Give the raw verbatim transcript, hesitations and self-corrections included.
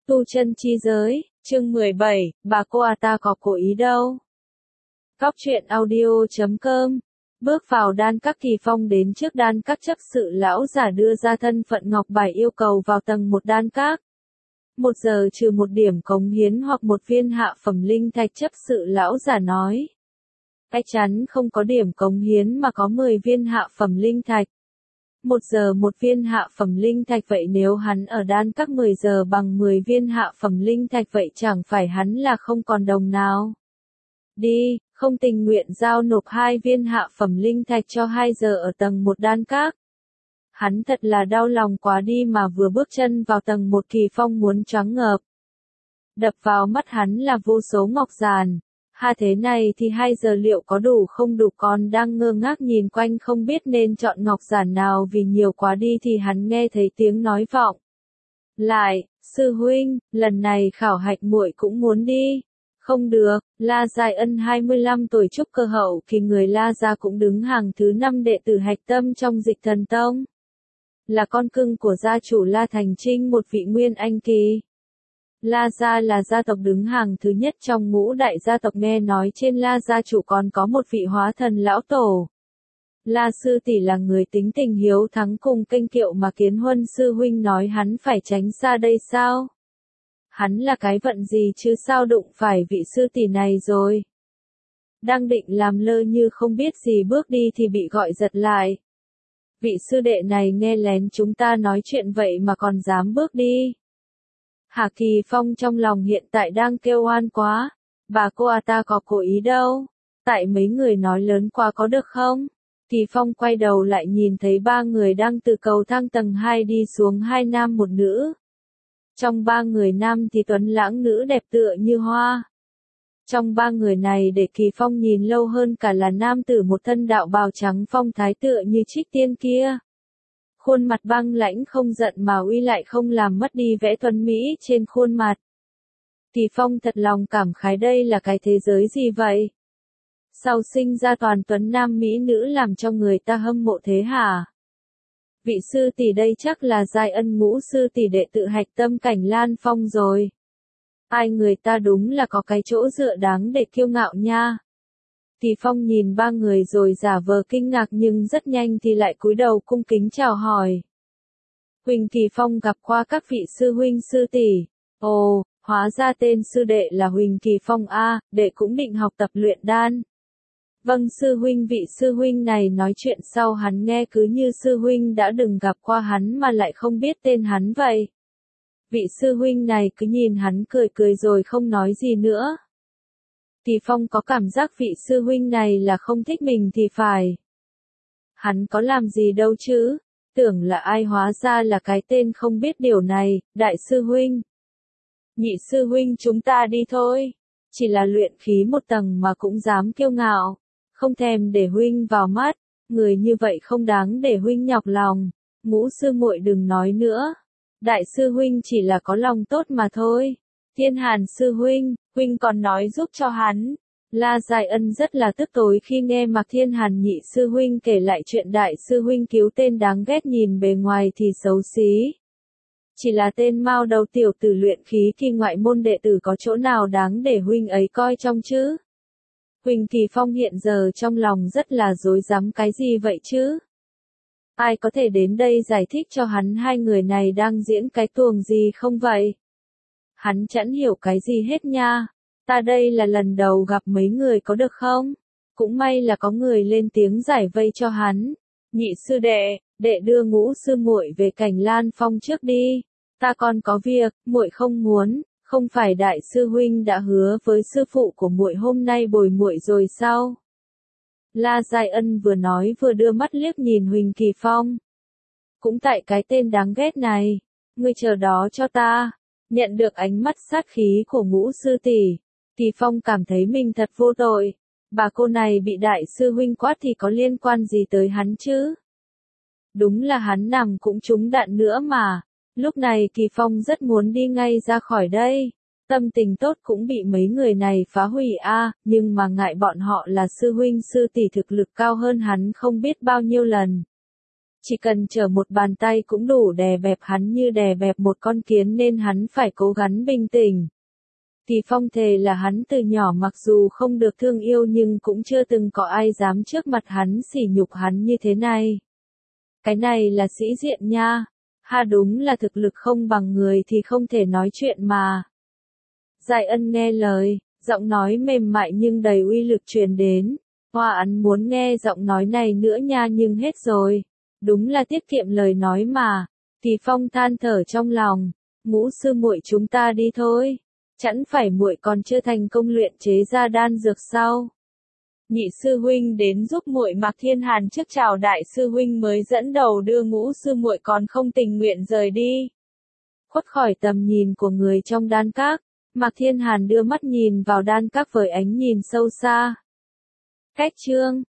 Tu chân chi giới, chương mười bảy, bà cô à ta có cố ý đâu. Cóc truyện audio chấm com. Bước vào đan các, Kỳ Phong đến trước đan các chấp sự lão giả đưa ra thân phận ngọc bài yêu cầu vào tầng một đan các. Một giờ trừ một điểm cống hiến hoặc một viên hạ phẩm linh thạch, chấp sự lão giả nói. Chắc chắn không có điểm cống hiến mà có mười viên hạ phẩm linh thạch. Một giờ một viên hạ phẩm linh thạch, vậy nếu hắn ở đan các mười giờ bằng mười viên hạ phẩm linh thạch, vậy chẳng phải hắn là không còn đồng nào. Đi, không tình nguyện giao nộp hai viên hạ phẩm linh thạch cho hai giờ ở tầng một đan các. Hắn thật là đau lòng quá đi mà vừa bước chân vào tầng một, Kỳ Phong muốn choáng ngợp. Đập vào mắt hắn là vô số ngọc giàn. Ha, thế này thì hai giờ liệu có đủ không đủ, còn đang ngơ ngác nhìn quanh không biết nên chọn ngọc giản nào vì nhiều quá đi thì hắn nghe thấy tiếng nói vọng lại, sư huynh, lần này khảo hạch muội cũng muốn đi. Không được, La Giai Ân hai mươi lăm tuổi trúc cơ hậu kỳ, người La gia cũng đứng hàng thứ năm đệ tử hạch tâm trong Dịch Thần Tông. Là con cưng của gia chủ La Thành Trinh, một vị nguyên anh kỳ. La gia là gia tộc đứng hàng thứ nhất trong ngũ đại gia tộc, nghe nói trên La gia chủ còn có một vị hóa thần lão tổ. La sư tỷ là người tính tình hiếu thắng cùng kênh kiệu mà Kiến Huân sư huynh nói hắn phải tránh xa đây sao? Hắn là cái vận gì chứ sao đụng phải vị sư tỷ này rồi? Đang định làm lơ như không biết gì bước đi thì bị gọi giật lại. Vị sư đệ này nghe lén chúng ta nói chuyện vậy mà còn dám bước đi. Hà, Kỳ Phong trong lòng hiện tại đang kêu oan quá. Bà cô à ta có cố ý đâu. Tại mấy người nói lớn quá có được không? Kỳ Phong quay đầu lại nhìn thấy ba người đang từ cầu thang tầng hai đi xuống, hai nam một nữ. Trong ba người nam thì tuấn lãng, nữ đẹp tựa như hoa. Trong ba người này để Kỳ Phong nhìn lâu hơn cả là nam tử một thân đạo bào trắng phong thái tựa như Trích Tiên kia. Khuôn mặt băng lãnh không giận mà uy lại không làm mất đi vẻ tuấn mỹ trên khuôn mặt. Kỳ Phong thật lòng cảm khái, đây là cái thế giới gì vậy? Sao sinh ra toàn tuấn nam mỹ nữ làm cho người ta hâm mộ thế hả? Vị sư tỷ đây chắc là Giai Ân ngũ sư tỷ đệ tự hạch tâm Cảnh Lan Phong rồi. Ai, người ta đúng là có cái chỗ dựa đáng để kiêu ngạo nha. Kỳ Phong nhìn ba người rồi giả vờ kinh ngạc nhưng rất nhanh thì lại cúi đầu cung kính chào hỏi. Huỳnh Kỳ Phong gặp qua các vị sư huynh sư tỷ. Ồ, hóa ra tên sư đệ là Huỳnh Kỳ Phong a, đệ cũng định học tập luyện đan. Vâng sư huynh. Vị sư huynh này nói chuyện sau hắn nghe cứ như sư huynh đã từng gặp qua hắn mà lại không biết tên hắn vậy. Vị sư huynh này cứ nhìn hắn cười cười rồi không nói gì nữa. Kỳ Phong có cảm giác vị sư huynh này là không thích mình thì phải. Hắn có làm gì đâu chứ, tưởng là ai hóa ra là cái tên không biết điều này. Đại sư huynh, nhị sư huynh, chúng ta đi thôi. Chỉ là luyện khí một tầng mà cũng dám kiêu ngạo, không thèm để huynh vào mắt, người như vậy không đáng để huynh nhọc lòng. Ngũ sư muội đừng nói nữa, đại sư huynh chỉ là có lòng tốt mà thôi. Thiên Hàn sư huynh, huynh còn nói giúp cho hắn. La Giai Ân rất là tức tối khi nghe Mạc Thiên Hàn nhị sư huynh kể lại chuyện đại sư huynh cứu tên đáng ghét nhìn bề ngoài thì xấu xí. Chỉ là tên mao đầu tiểu tử luyện khí kỳ ngoại môn đệ tử, có chỗ nào đáng để huynh ấy coi trọng chứ? Huỳnh Kỳ Phong hiện giờ trong lòng rất là rối rắm, cái gì vậy chứ? Ai có thể đến đây giải thích cho hắn hai người này đang diễn cái tuồng gì không vậy? Hắn chẳng hiểu cái gì hết nha. Ta đây là lần đầu gặp mấy người có được không? Cũng may là có người lên tiếng giải vây cho hắn. Nhị sư đệ, đệ đưa ngũ sư muội về Cảnh Lan Phong trước đi. Ta còn có việc, muội không muốn. Không phải đại sư huynh đã hứa với sư phụ của muội hôm nay bồi muội rồi sao? La Giai Ân vừa nói vừa đưa mắt liếc nhìn Huỳnh Kỳ Phong. Cũng tại cái tên đáng ghét này, ngươi chờ đó cho ta. Nhận được ánh mắt sát khí của ngũ sư tỷ, Kỳ Phong cảm thấy mình thật vô tội. Bà cô này bị đại sư huynh quát thì có liên quan gì tới hắn chứ? Đúng là hắn nằm cũng trúng đạn nữa mà. Lúc này Kỳ Phong rất muốn đi ngay ra khỏi đây. Tâm tình tốt cũng bị mấy người này phá hủy a, à, nhưng mà ngại bọn họ là sư huynh sư tỷ thực lực cao hơn hắn không biết bao nhiêu lần. chỉ cần trở một bàn tay cũng đủ đè bẹp hắn như đè bẹp một con kiến nên hắn phải cố gắng bình tĩnh. Thì Phong thề là hắn từ nhỏ mặc dù không được thương yêu nhưng cũng chưa từng có ai dám trước mặt hắn sỉ nhục hắn như thế này. Cái này là sĩ diện nha. Ha đúng là thực lực không bằng người thì không thể nói chuyện mà. Giải Ân nghe lời, giọng nói mềm mại nhưng đầy uy lực truyền đến. Hoa Ấn muốn nghe giọng nói này nữa nha nhưng hết rồi. Đúng là tiết kiệm lời nói mà. Thì Phong than thở trong lòng. Ngũ sư muội chúng ta đi thôi. Chẳng phải muội còn chưa thành công luyện chế ra đan dược sao? Nhị sư huynh đến giúp muội. Mạc Thiên Hàn trước chào đại sư huynh mới dẫn đầu đưa ngũ sư muội còn không tình nguyện rời đi. Khuất khỏi tầm nhìn của người trong đan các, Mạc Thiên Hàn đưa mắt nhìn vào đan các với ánh nhìn sâu xa. Cách chương